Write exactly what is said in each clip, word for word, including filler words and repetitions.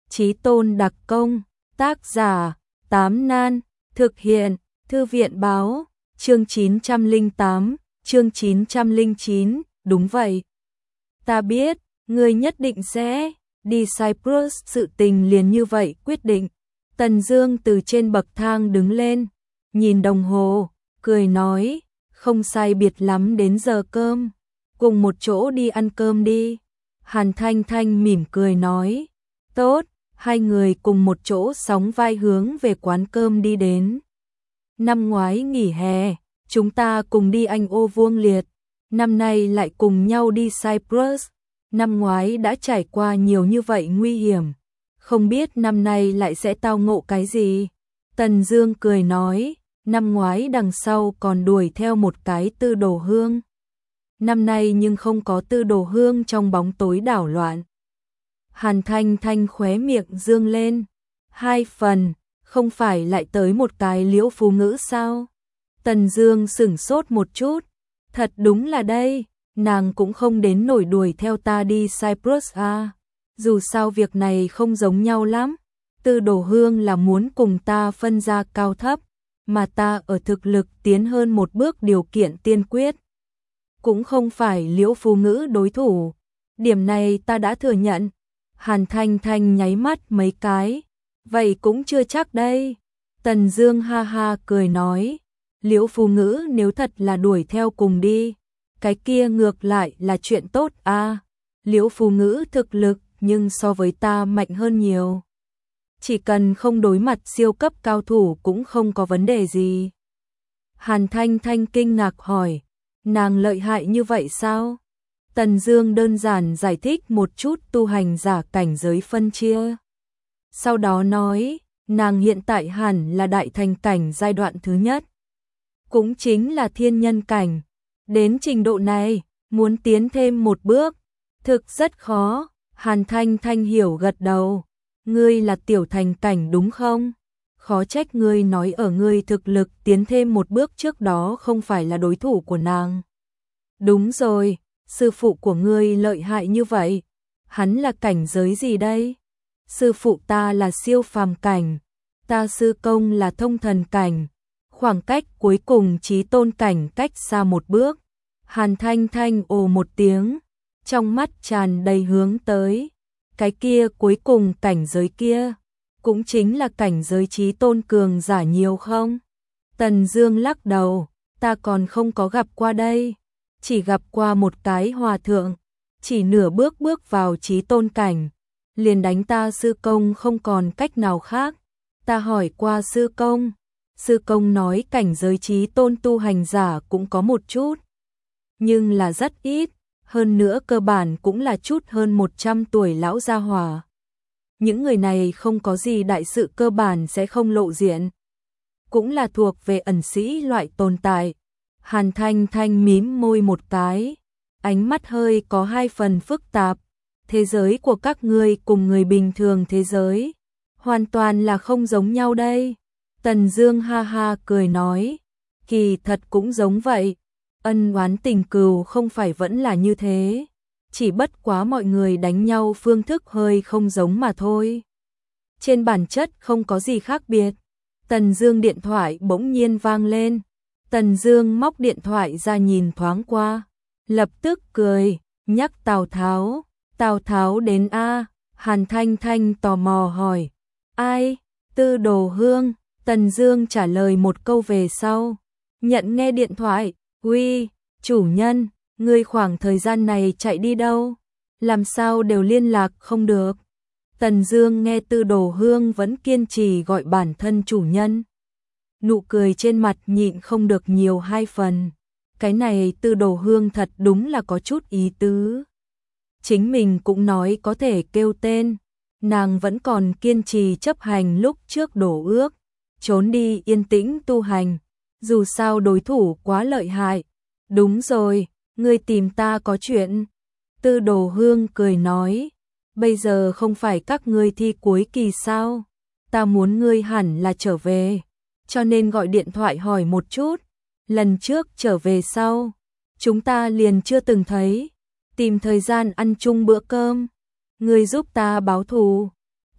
Chí Tôn đặc công, tác giả, Tám Nan, thực hiện, Thư viện báo, chương chín trăm lẻ tám, chương chín trăm lẻ chín, đúng vậy. Ta biết, ngươi nhất định sẽ đi Cyprus, sự tình liền như vậy quyết định. Tần Dương từ trên bậc thang đứng lên, nhìn đồng hồ, cười nói, không sai biệt lắm đến giờ cơm, cùng một chỗ đi ăn cơm đi. Hàn Thanh Thanh mỉm cười nói, tốt, hai người cùng một chỗ sóng vai hướng về quán cơm đi đến. Năm ngoái nghỉ hè, chúng ta cùng đi Anh Ô Vuông Liệt, năm nay lại cùng nhau đi Cyprus. Năm ngoái đã trải qua nhiều như vậy nguy hiểm, không biết năm nay lại sẽ tao ngộ cái gì. Tần Dương cười nói, năm ngoái đằng sau còn đuổi theo một cái Tư Đồ Hương, năm nay nhưng không có Tư Đồ Hương trong bóng tối đảo loạn. Hàn Thanh Thanh khóe miệng dương lên, hai phần, không phải lại tới một cái Liễu Phú Ngữ sao? Tần Dương sững sốt một chút, thật đúng là đây, nàng cũng không đến nổi đuổi theo ta đi Cyprus à, dù sao việc này không giống nhau lắm. Tư Đồ Hương là muốn cùng ta phân ra cao thấp, mà ta ở thực lực tiến hơn một bước điều kiện tiên quyết, cũng không phải Liễu Phú Ngữ đối thủ, điểm này ta đã thừa nhận. Hàn Thanh Thanh nháy mắt mấy cái, vậy cũng chưa chắc đây. Tần Dương ha ha cười nói, Liễu Phú Ngữ nếu thật là đuổi theo cùng đi, cái kia ngược lại là chuyện tốt à. Liễu Phú Ngữ thực lực nhưng so với ta mạnh hơn nhiều, chỉ cần không đối mặt siêu cấp cao thủ cũng không có vấn đề gì. Hàn Thanh Thanh kinh ngạc hỏi, nàng lợi hại như vậy sao? Tần Dương đơn giản giải thích một chút tu hành giả cảnh giới phân chia, sau đó nói, nàng hiện tại hẳn là đại thành cảnh giai đoạn thứ nhất, cũng chính là thiên nhân cảnh. Đến trình độ này, muốn tiến thêm một bước, thực rất khó. Hàn Thanh Thanh hiểu gật đầu, ngươi là tiểu thành cảnh đúng không? Khó trách ngươi nói ở ngươi thực lực tiến thêm một bước trước đó không phải là đối thủ của nàng. Đúng rồi, sư phụ của ngươi lợi hại như vậy, hắn là cảnh giới gì đây? Sư phụ ta là siêu phàm cảnh, ta sư công là thông thần cảnh, khoảng cách cuối cùng Chí Tôn cảnh cách xa một bước. Hàn Thanh Thanh ồ một tiếng, trong mắt tràn đầy hướng tới, cái kia cuối cùng cảnh giới kia, cũng chính là cảnh giới Chí Tôn cường giả nhiều không? Tần Dương lắc đầu, ta còn không có gặp qua đây, chỉ gặp qua một cái hòa thượng, chỉ nửa bước bước vào Chí Tôn cảnh, liền đánh ta sư công không còn cách nào khác. Ta hỏi qua sư công, sư công nói cảnh giới Chí Tôn tu hành giả cũng có một chút, nhưng là rất ít, hơn nữa cơ bản cũng là chút hơn một trăm tuổi lão gia hỏa. Những người này không có gì đại sự, cơ bản sẽ không lộ diện, cũng là thuộc về ẩn sĩ loại tồn tại. Hàn Thanh Thanh mím môi một cái, ánh mắt hơi có hai phần phức tạp. Thế giới của các ngươi cùng người bình thường thế giới hoàn toàn là không giống nhau đây. Tần Dương ha ha cười nói, kỳ thật cũng giống vậy, ân oán tình cừu không phải vẫn là như thế, chỉ bất quá mọi người đánh nhau phương thức hơi không giống mà thôi, trên bản chất không có gì khác biệt. Tần Dương điện thoại bỗng nhiên vang lên, Tần Dương móc điện thoại ra nhìn thoáng qua, lập tức cười, nhắc Tào Tháo. Tào Tháo đến a? Hàn Thanh Thanh tò mò hỏi, ai? Tư Đồ Hương. Tần Dương trả lời một câu về sau, nhận nghe điện thoại, uy, chủ nhân, ngươi khoảng thời gian này chạy đi đâu? Làm sao đều liên lạc không được? Tần Dương nghe Tư Đồ Hương vẫn kiên trì gọi bản thân chủ nhân, nụ cười trên mặt nhịn không được nhiều hai phần. Cái này Tư Đồ Hương thật đúng là có chút ý tứ. Chính mình cũng nói có thể kêu tên, nàng vẫn còn kiên trì chấp hành lúc trước đổ ước, trốn đi yên tĩnh tu hành, dù sao đối thủ quá lợi hại. Đúng rồi, ngươi tìm ta có chuyện. Tư Đồ Hương cười nói, bây giờ không phải các ngươi thi cuối kỳ sao? Ta muốn ngươi hẳn là trở về, cho nên gọi điện thoại hỏi một chút. Lần trước trở về sau, chúng ta liền chưa từng thấy, tìm thời gian ăn chung bữa cơm, ngươi giúp ta báo thù.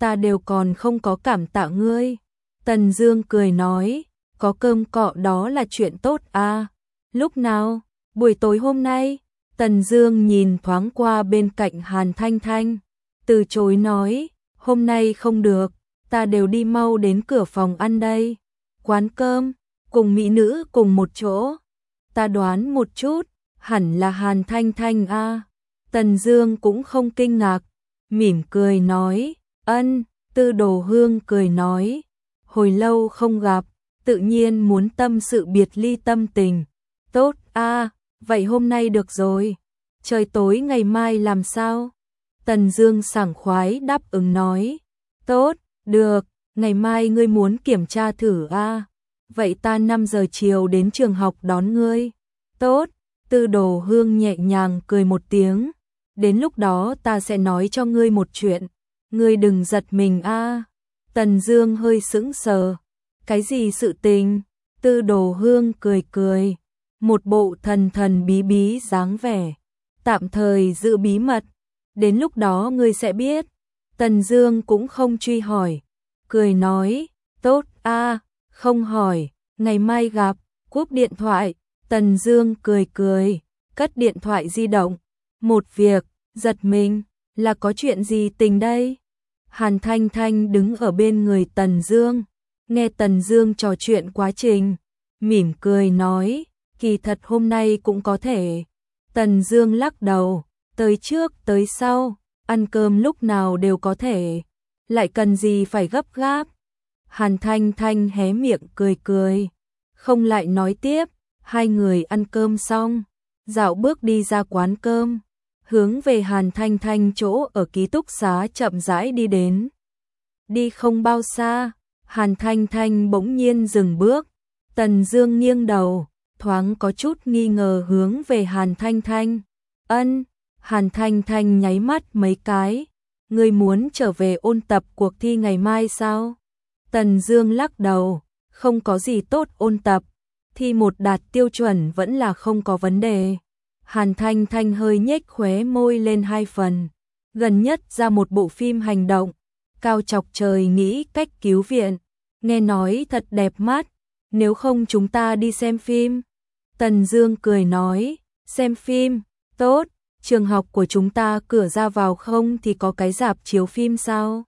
ta đều còn không có cảm tạ ngươi. Tần Dương cười nói, có cơm cọ đó là chuyện tốt à. Lúc nào? Buổi tối hôm nay. Tần Dương nhìn thoáng qua bên cạnh Hàn Thanh Thanh, từ chối nói, hôm nay không được, ta đều đi mau đến cửa phòng ăn đây. Quán cơm, cùng mỹ nữ cùng một chỗ. Ta đoán một chút, hẳn là Hàn Thanh Thanh a. À. Tần Dương cũng không kinh ngạc, mỉm cười nói, ân. Tư Đồ Hương cười nói, hồi lâu không gặp, tự nhiên muốn tâm sự biệt ly tâm tình. Tốt a, à, vậy hôm nay được rồi. Trời tối ngày mai làm sao? Tần Dương sảng khoái đáp ứng nói, tốt, được, ngày mai ngươi muốn kiểm tra thử a. À? Vậy ta năm giờ chiều đến trường học đón ngươi. Tốt. Tư Đồ Hương nhẹ nhàng cười một tiếng, đến lúc đó ta sẽ nói cho ngươi một chuyện, ngươi đừng giật mình a. À. Tần Dương hơi sững sờ, cái gì sự tình? Tư Đồ Hương cười cười, một bộ thần thần bí bí dáng vẻ, tạm thời giữ bí mật, đến lúc đó ngươi sẽ biết. Tần Dương cũng không truy hỏi, cười nói, tốt a, à, không hỏi, ngày mai gặp. Cúp điện thoại, Tần Dương cười cười, cất điện thoại di động. Một việc, giật mình, là có chuyện gì tình đây? Hàn Thanh Thanh đứng ở bên người Tần Dương, nghe Tần Dương trò chuyện quá trình, mỉm cười nói, kỳ thật hôm nay cũng có thể. Tần Dương lắc đầu, tới trước tới sau, ăn cơm lúc nào đều có thể, lại cần gì phải gấp gáp. Hàn Thanh Thanh hé miệng cười cười, không lại nói tiếp. Hai người ăn cơm xong, dạo bước đi ra quán cơm, hướng về Hàn Thanh Thanh chỗ ở ký túc xá chậm rãi đi đến. Đi không bao xa, Hàn Thanh Thanh bỗng nhiên dừng bước. Tần Dương nghiêng đầu, thoáng có chút nghi ngờ hướng về Hàn Thanh Thanh. Ân. Hàn Thanh Thanh nháy mắt mấy cái, ngươi muốn trở về ôn tập cuộc thi ngày mai sao? Tần Dương lắc đầu, không có gì tốt ôn tập, thi một đạt tiêu chuẩn vẫn là không có vấn đề. Hàn Thanh Thanh hơi nhếch khóe môi lên hai phần, gần nhất ra một bộ phim hành động, Cao Chọc Trời nghĩ cách cứu viện, nghe nói thật đẹp mắt, nếu không chúng ta đi xem phim. Tần Dương cười nói, xem phim, tốt, trường học của chúng ta cửa ra vào không thì có cái rạp chiếu phim sao?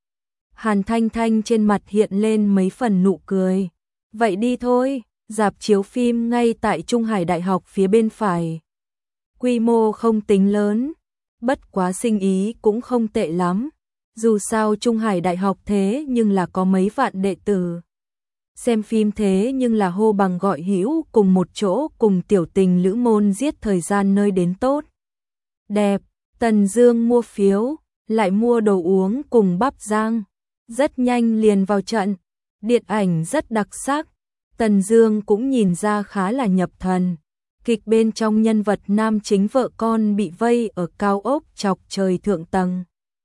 Hàn Thanh Thanh trên mặt hiện lên mấy phần nụ cười, vậy đi thôi. Rạp chiếu phim ngay tại Trung Hải Đại học phía bên phải. Quy mô không tính lớn, bất quá sinh ý cũng không tệ lắm. Dù sao Trung Hải Đại học thế nhưng là có mấy vạn đệ tử. Xem phim thế nhưng là hô bằng gọi hữu cùng một chỗ cùng tiểu tình lữ môn giết thời gian nơi đến tốt. Đẹp, Tần Dương mua phiếu, lại mua đồ uống cùng bắp rang. Rất nhanh liền vào trận, điện ảnh rất đặc sắc. Tần Dương cũng nhìn ra khá là nhập thần. Kịch bên trong nhân vật nam chính vợ con bị vây ở cao ốc Chọc Trời thượng tầng.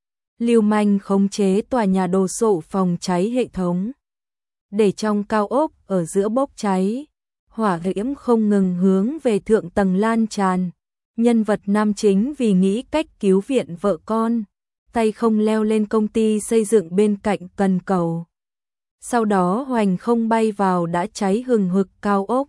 Lưu manh khống chế tòa nhà đồ sộ phòng cháy hệ thống. Để trong cao ốc ở giữa bốc cháy, hỏa diễm không ngừng hướng về thượng tầng lan tràn. Nhân vật nam chính vì nghĩ cách cứu viện vợ con, tay không leo lên công ty xây dựng bên cạnh cần cầu. Sau đó hoành không bay vào đã cháy hừng hực cao ốc.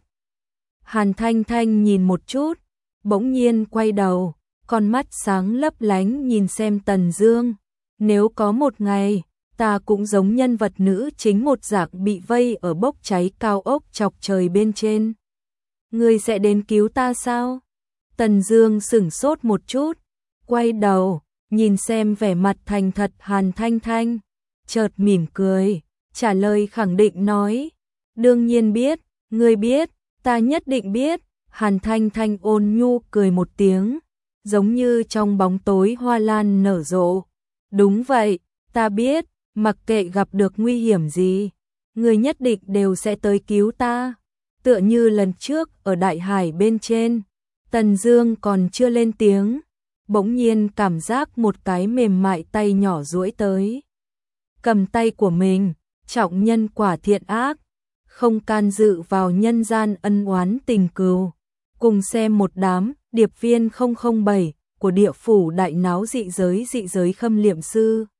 Hàn Thanh Thanh nhìn một chút, bỗng nhiên quay đầu, con mắt sáng lấp lánh nhìn xem Tần Dương. Nếu có một ngày, ta cũng giống nhân vật nữ chính một dạng bị vây ở bốc cháy cao ốc Chọc Trời bên trên. Ngươi sẽ đến cứu ta sao? Tần Dương sững sốt một chút, quay đầu, nhìn xem vẻ mặt thành thật Hàn Thanh Thanh, chợt mỉm cười, trả lời khẳng định nói, đương nhiên biết, ngươi biết, ta nhất định biết. Hàn Thanh Thanh ôn nhu cười một tiếng, giống như trong bóng tối hoa lan nở rộ. Đúng vậy, ta biết, mặc kệ gặp được nguy hiểm gì, ngươi nhất định đều sẽ tới cứu ta. Tựa như lần trước ở Đại Hải bên trên, Tần Dương còn chưa lên tiếng, bỗng nhiên cảm giác một cái mềm mại tay nhỏ duỗi tới, cầm tay của mình, trọng nhân quả thiện ác, không can dự vào nhân gian ân oán tình cừu. Cùng xem một đám điệp viên không không bảy của địa phủ đại náo dị giới dị giới khâm liệm sư.